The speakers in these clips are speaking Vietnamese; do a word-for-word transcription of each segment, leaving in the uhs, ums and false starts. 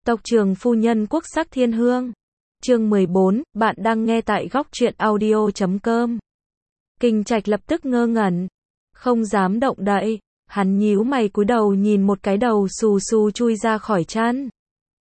Tộc trưởng phu nhân quốc sắc thiên hương. Chương mười bốn, bạn đang nghe tại góc truyện audio chấm com. Kình Trạch lập tức ngơ ngẩn, không dám động đậy, hắn nhíu mày cúi đầu nhìn một cái đầu xù xù chui ra khỏi chăn.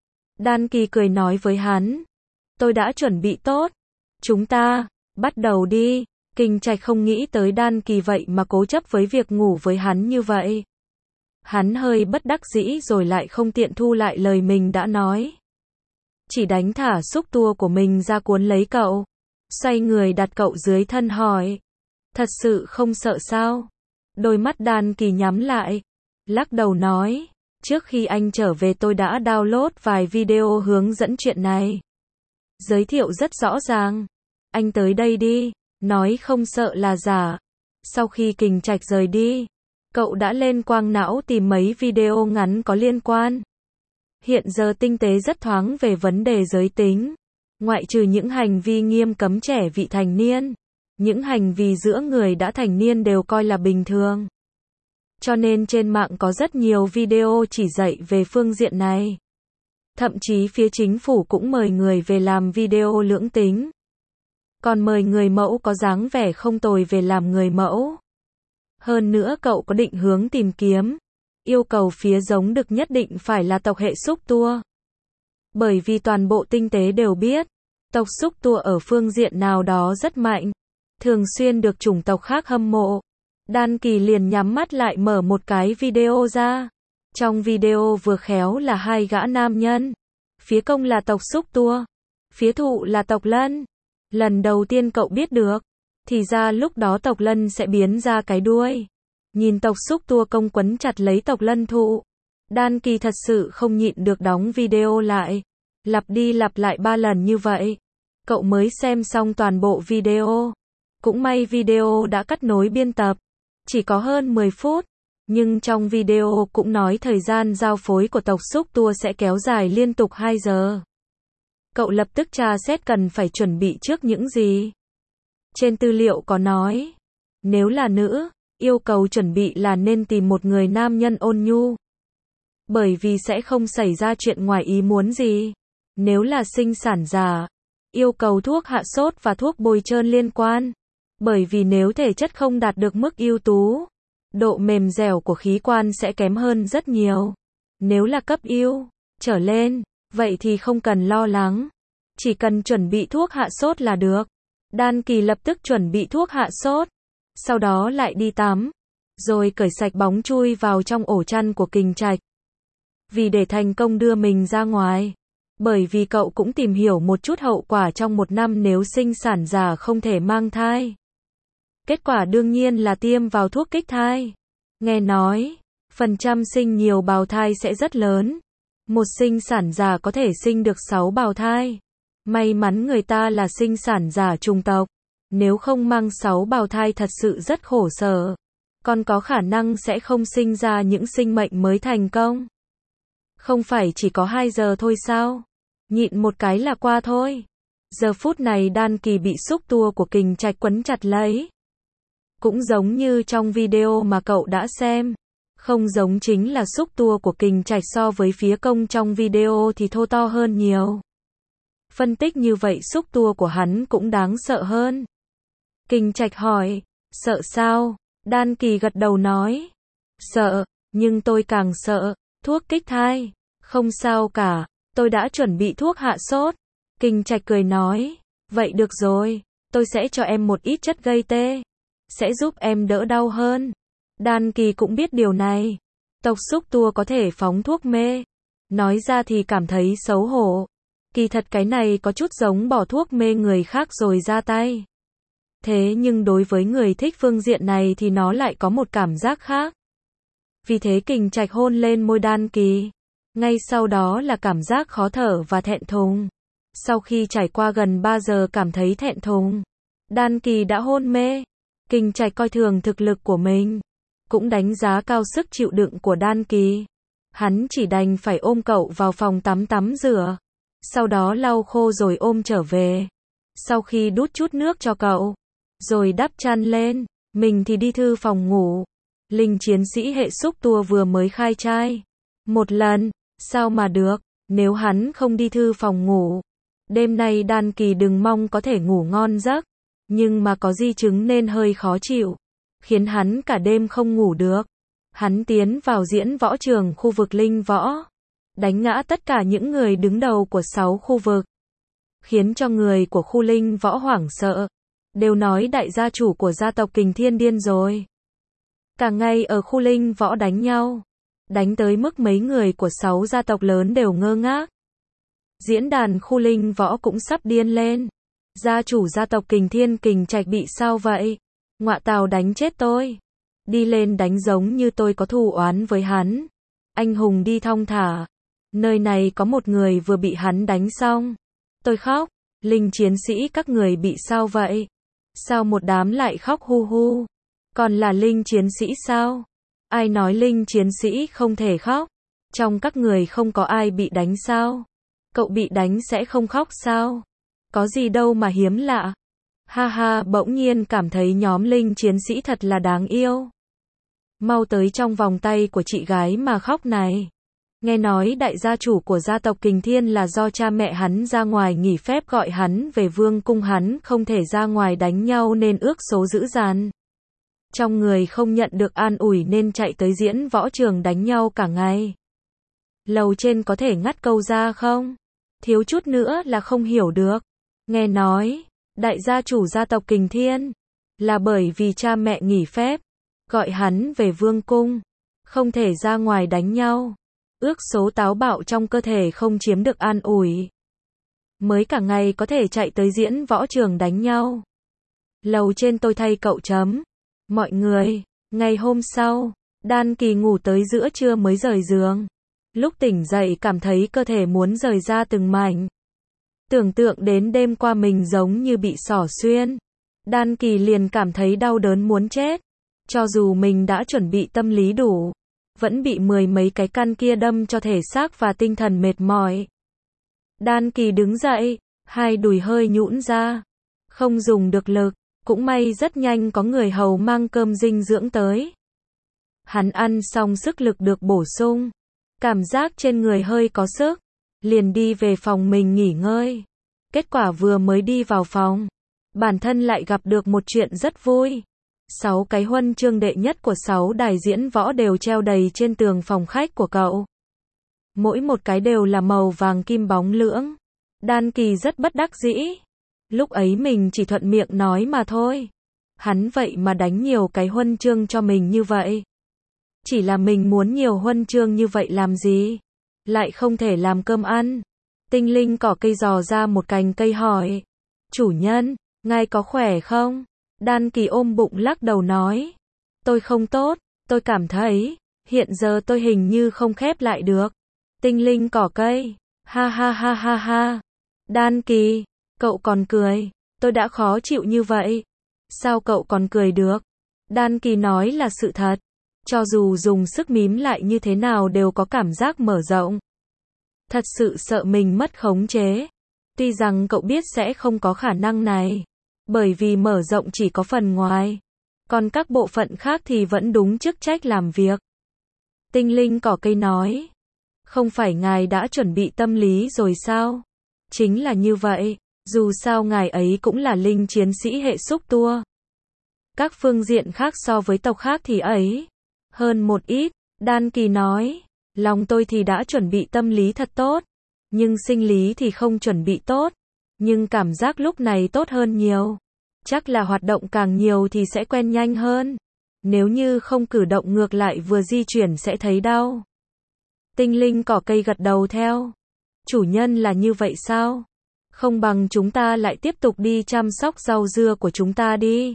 Đan Kỳ cười nói với hắn, tôi đã chuẩn bị tốt, chúng ta, bắt đầu đi. Kình Trạch không nghĩ tới Đan Kỳ vậy mà cố chấp với việc ngủ với hắn như vậy. Hắn hơi bất đắc dĩ rồi lại không tiện thu lại lời mình đã nói. Chỉ đánh thả xúc tua của mình ra cuốn lấy cậu. Xoay người đặt cậu dưới thân hỏi. Thật sự không sợ sao? Đôi mắt Đan Kỳ nhắm lại. Lắc đầu nói. Trước khi anh trở về tôi đã download vài video hướng dẫn chuyện này. Giới thiệu rất rõ ràng. Anh tới đây đi. Nói không sợ là giả. Sau khi Kình Trạch rời đi, cậu đã lên quang não tìm mấy video ngắn có liên quan. Hiện giờ tinh tế rất thoáng về vấn đề giới tính. Ngoại trừ những hành vi nghiêm cấm trẻ vị thành niên, những hành vi giữa người đã thành niên đều coi là bình thường. Cho nên trên mạng có rất nhiều video chỉ dạy về phương diện này. Thậm chí phía chính phủ cũng mời người về làm video lưỡng tính. Còn mời người mẫu có dáng vẻ không tồi về làm người mẫu. Hơn nữa cậu có định hướng tìm kiếm, yêu cầu phía giống đực nhất định phải là tộc hệ xúc tua. Bởi vì toàn bộ tinh tế đều biết, tộc xúc tua ở phương diện nào đó rất mạnh, thường xuyên được chủng tộc khác hâm mộ. Đan Kỳ liền nhắm mắt lại mở một cái video ra. Trong video vừa khéo là hai gã nam nhân. Phía công là tộc xúc tua, phía thụ là tộc lân. Lần đầu tiên cậu biết được, thì ra lúc đó tộc lân sẽ biến ra cái đuôi. Nhìn tộc xúc tua công quấn chặt lấy tộc lân thụ. Đan Kỳ thật sự không nhịn được đóng video lại. Lặp đi lặp lại ba lần như vậy. Cậu mới xem xong toàn bộ video. Cũng may video đã cắt nối biên tập. Chỉ có hơn mười phút. Nhưng trong video cũng nói thời gian giao phối của tộc xúc tua sẽ kéo dài liên tục hai giờ. Cậu lập tức tra xét cần phải chuẩn bị trước những gì. Trên tư liệu có nói, nếu là nữ, yêu cầu chuẩn bị là nên tìm một người nam nhân ôn nhu. Bởi vì sẽ không xảy ra chuyện ngoài ý muốn gì. Nếu là sinh sản giả, yêu cầu thuốc hạ sốt và thuốc bôi trơn liên quan. Bởi vì nếu thể chất không đạt được mức ưu tú, độ mềm dẻo của khí quan sẽ kém hơn rất nhiều. Nếu là cấp ưu trở lên, vậy thì không cần lo lắng. Chỉ cần chuẩn bị thuốc hạ sốt là được. Đan Kỳ lập tức chuẩn bị thuốc hạ sốt. Sau đó lại đi tắm. Rồi cởi sạch bóng chui vào trong ổ chăn của Kình Trạch. Vì để thành công đưa mình ra ngoài. Bởi vì cậu cũng tìm hiểu một chút hậu quả trong một năm nếu sinh sản giả không thể mang thai. Kết quả đương nhiên là tiêm vào thuốc kích thai. Nghe nói, phần trăm sinh nhiều bào thai sẽ rất lớn. Một sinh sản giả có thể sinh được sáu bào thai. May mắn người ta là sinh sản giả trùng tộc. Nếu không mang sáu bào thai thật sự rất khổ sở. Còn có khả năng sẽ không sinh ra những sinh mệnh mới thành công. Không phải chỉ có hai giờ thôi sao? Nhịn một cái là qua thôi. Giờ phút này Đan Kỳ bị xúc tua của Kình Trạch quấn chặt lấy. Cũng giống như trong video mà cậu đã xem. Không giống chính là xúc tua của Kình Trạch so với phía công trong video thì thô to hơn nhiều. Phân tích như vậy xúc tua của hắn cũng đáng sợ hơn. Kình Trạch hỏi, sợ sao? Đan Kỳ gật đầu nói, sợ, nhưng tôi càng sợ, thuốc kích thai, không sao cả, tôi đã chuẩn bị thuốc hạ sốt. Kình Trạch cười nói, vậy được rồi, tôi sẽ cho em một ít chất gây tê, sẽ giúp em đỡ đau hơn. Đan Kỳ cũng biết điều này, tộc xúc tua có thể phóng thuốc mê, nói ra thì cảm thấy xấu hổ. Kỳ thật cái này có chút giống bỏ thuốc mê người khác rồi ra tay. Thế nhưng đối với người thích phương diện này thì nó lại có một cảm giác khác. Vì thế Kình Trạch hôn lên môi Đan Kỳ. Ngay sau đó là cảm giác khó thở và thẹn thùng. Sau khi trải qua gần ba giờ cảm thấy thẹn thùng, Đan Kỳ đã hôn mê. Kình Trạch coi thường thực lực của mình, cũng đánh giá cao sức chịu đựng của Đan Kỳ. Hắn chỉ đành phải ôm cậu vào phòng tắm tắm rửa. Sau đó lau khô rồi ôm trở về. Sau khi đút chút nước cho cậu, rồi đắp chăn lên, mình thì đi thư phòng ngủ. Linh chiến sĩ hệ xúc tua vừa mới khai trai. Một lần, sao mà được, Nếu hắn không đi thư phòng ngủ, đêm nay Đan Kỳ đừng mong có thể ngủ ngon giấc, nhưng mà có di chứng nên hơi khó chịu, khiến hắn cả đêm không ngủ được. Hắn tiến vào diễn võ trường khu vực linh võ, đánh ngã tất cả những người đứng đầu của sáu khu vực, khiến cho người của khu linh võ hoảng sợ, đều nói đại gia chủ của gia tộc Kình Thiên điên rồi. Cả ngày ở khu linh võ đánh nhau, đánh tới mức mấy người của sáu gia tộc lớn đều ngơ ngác. Diễn đàn khu linh võ cũng sắp điên lên. Gia chủ gia tộc Kình Thiên Kình Trạch bị sao vậy? Ngọa tào đánh chết tôi. Đi lên đánh giống như tôi có thù oán với hắn. Anh hùng đi thong thả. Nơi này có một người vừa bị hắn đánh xong. Tôi khóc. Linh chiến sĩ các người bị sao vậy? Sao một đám lại khóc hu hu? Còn là linh chiến sĩ sao? Ai nói linh chiến sĩ không thể khóc? Trong các người không có ai bị đánh sao? Cậu bị đánh sẽ không khóc sao? Có gì đâu mà hiếm lạ. Ha ha, bỗng nhiên cảm thấy nhóm linh chiến sĩ thật là đáng yêu. Mau tới trong vòng tay của chị gái mà khóc này. Nghe nói đại gia chủ của gia tộc Kình Thiên là do cha mẹ hắn ra ngoài nghỉ phép gọi hắn về vương cung, hắn không thể ra ngoài đánh nhau nên ước số dữ dằn. Trong người không nhận được an ủi nên chạy tới diễn võ trường đánh nhau cả ngày. Lầu trên có thể ngắt câu ra không? Thiếu chút nữa là không hiểu được. Nghe nói, đại gia chủ gia tộc Kình Thiên, là bởi vì cha mẹ nghỉ phép, gọi hắn về vương cung, không thể ra ngoài đánh nhau. Ước số táo bạo trong cơ thể không chiếm được an ủi, mới cả ngày có thể chạy tới diễn võ trường đánh nhau. Lầu trên tôi thay cậu chấm. Mọi người, ngày hôm sau, Đan Kỳ ngủ tới giữa trưa mới rời giường. Lúc tỉnh dậy cảm thấy cơ thể muốn rời ra từng mảnh. Tưởng tượng đến đêm qua mình giống như bị xỏ xuyên. Đan Kỳ liền cảm thấy đau đớn muốn chết. Cho dù mình đã chuẩn bị tâm lý đủ, vẫn bị mười mấy cái căn kia đâm cho thể xác và tinh thần mệt mỏi. Đan Kỳ đứng dậy, hai đùi hơi nhũn ra, không dùng được lực, cũng may rất nhanh có người hầu mang cơm dinh dưỡng tới. Hắn ăn xong sức lực được bổ sung, cảm giác trên người hơi có sức, liền đi về phòng mình nghỉ ngơi. Kết quả vừa mới đi vào phòng, bản thân lại gặp được một chuyện rất vui. Sáu cái huân chương đệ nhất của sáu đài diễn võ đều treo đầy trên tường phòng khách của cậu. Mỗi một cái đều là màu vàng kim bóng lưỡng. Đan Kỳ rất bất đắc dĩ. Lúc ấy mình chỉ thuận miệng nói mà thôi. Hắn vậy mà đánh nhiều cái huân chương cho mình như vậy. Chỉ là mình muốn nhiều huân chương như vậy làm gì? Lại không thể làm cơm ăn. Tinh linh cỏ cây dò ra một cành cây hỏi. Chủ nhân, ngài có khỏe không? Đan Kỳ ôm bụng lắc đầu nói. Tôi không tốt, tôi cảm thấy, hiện giờ tôi hình như không khép lại được. Tinh linh cỏ cây, ha ha ha ha ha. Đan Kỳ, cậu còn cười, tôi đã khó chịu như vậy. Sao cậu còn cười được? Đan Kỳ nói là sự thật. Cho dù dùng sức mím lại như thế nào đều có cảm giác mở rộng. Thật sự sợ mình mất khống chế. Tuy rằng cậu biết sẽ không có khả năng này. Bởi vì mở rộng chỉ có phần ngoài. Còn các bộ phận khác thì vẫn đúng chức trách làm việc. Tinh linh cỏ cây nói. Không phải ngài đã chuẩn bị tâm lý rồi sao? Chính là như vậy. Dù sao ngài ấy cũng là linh chiến sĩ hệ xúc tua. Các phương diện khác so với tộc khác thì ấy hơn một ít. Đan Kỳ nói. Lòng tôi thì đã chuẩn bị tâm lý thật tốt. Nhưng sinh lý thì không chuẩn bị tốt. Nhưng cảm giác lúc này tốt hơn nhiều. Chắc là hoạt động càng nhiều thì sẽ quen nhanh hơn. Nếu như không cử động ngược lại vừa di chuyển sẽ thấy đau. Tinh linh cỏ cây gật đầu theo. Chủ nhân là như vậy sao? Không bằng chúng ta lại tiếp tục đi chăm sóc rau dưa của chúng ta đi.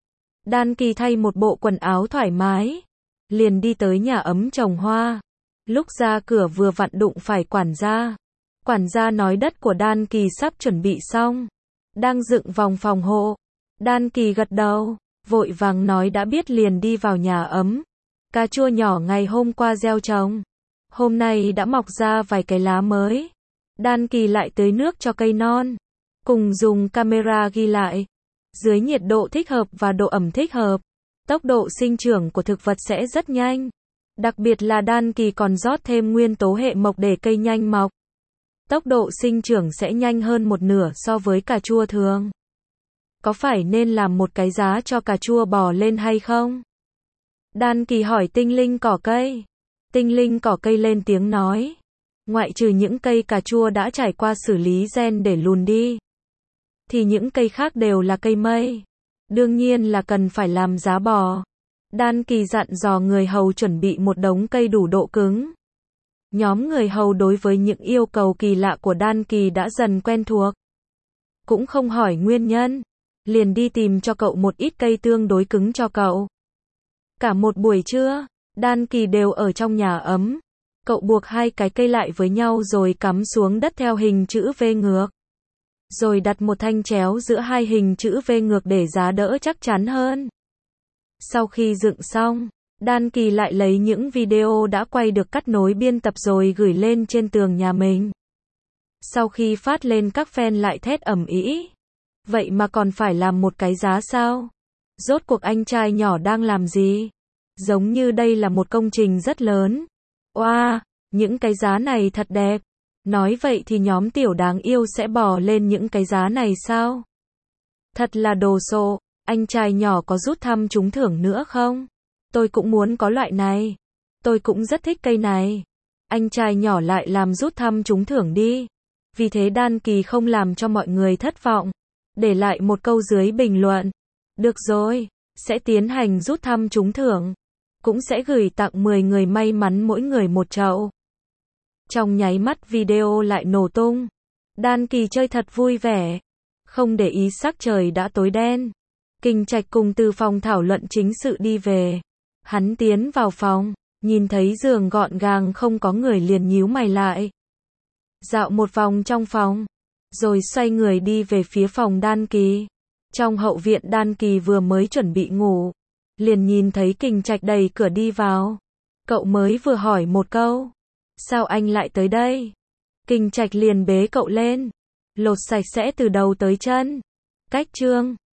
Đan Kỳ thay một bộ quần áo thoải mái. Liền đi tới nhà ấm trồng hoa. Lúc ra cửa vừa vặn đụng phải quản gia. Quản gia nói đất của Đan Kỳ sắp chuẩn bị xong. Đang dựng vòng phòng hộ. Đan Kỳ gật đầu. Vội vàng nói đã biết liền đi vào nhà ấm. Cà chua nhỏ ngày hôm qua gieo trồng. Hôm nay đã mọc ra vài cái lá mới. Đan Kỳ lại tưới nước cho cây non. Cùng dùng camera ghi lại. Dưới nhiệt độ thích hợp và độ ẩm thích hợp. Tốc độ sinh trưởng của thực vật sẽ rất nhanh. Đặc biệt là Đan Kỳ còn rót thêm nguyên tố hệ mộc để cây nhanh mọc. Tốc độ sinh trưởng sẽ nhanh hơn một nửa so với cà chua thường. Có phải nên làm một cái giá cho cà chua bò lên hay không? Đan Kỳ hỏi tinh linh cỏ cây. Tinh linh cỏ cây lên tiếng nói. Ngoại trừ những cây cà chua đã trải qua xử lý gen để lùn đi, thì những cây khác đều là cây mây. Đương nhiên là cần phải làm giá bò. Đan Kỳ dặn dò người hầu chuẩn bị một đống cây đủ độ cứng. Nhóm người hầu đối với những yêu cầu kỳ lạ của Đan Kỳ đã dần quen thuộc. Cũng không hỏi nguyên nhân, liền đi tìm cho cậu một ít cây tương đối cứng cho cậu. Cả một buổi trưa, Đan Kỳ đều ở trong nhà ấm. Cậu buộc hai cái cây lại với nhau rồi cắm xuống đất theo hình chữ V ngược. Rồi đặt một thanh chéo giữa hai hình chữ V ngược để giá đỡ chắc chắn hơn. Sau khi dựng xong, Đan Kỳ lại lấy những video đã quay được cắt nối biên tập rồi gửi lên trên tường nhà mình. Sau khi phát lên các fan lại thét ầm ĩ. Vậy mà còn phải làm một cái giá sao? Rốt cuộc anh trai nhỏ đang làm gì? Giống như đây là một công trình rất lớn. Oa, wow, những cái giá này thật đẹp. Nói vậy thì nhóm tiểu đáng yêu sẽ bò lên những cái giá này sao? Thật là đồ sộ. Anh trai nhỏ có rút thăm trúng thưởng nữa không? Tôi cũng muốn có loại này. Tôi cũng rất thích cây này. Anh trai nhỏ lại làm rút thăm trúng thưởng đi. Vì thế Đan Kỳ không làm cho mọi người thất vọng. Để lại một câu dưới bình luận. Được rồi, sẽ tiến hành rút thăm trúng thưởng. Cũng sẽ gửi tặng mười người may mắn mỗi người một chậu. Trong nháy mắt video lại nổ tung. Đan Kỳ chơi thật vui vẻ. Không để ý sắc trời đã tối đen. Kình Trạch cùng từ phòng thảo luận chính sự đi về. Hắn tiến vào phòng, nhìn thấy giường gọn gàng không có người liền nhíu mày lại. Dạo một vòng trong phòng, rồi xoay người đi về phía phòng Đan Kỳ. Trong hậu viện Đan Kỳ vừa mới chuẩn bị ngủ, liền nhìn thấy Kình Trạch đẩy cửa đi vào. Cậu mới vừa hỏi một câu, sao anh lại tới đây? Kình Trạch liền bế cậu lên, lột sạch sẽ từ đầu tới chân. Cách chương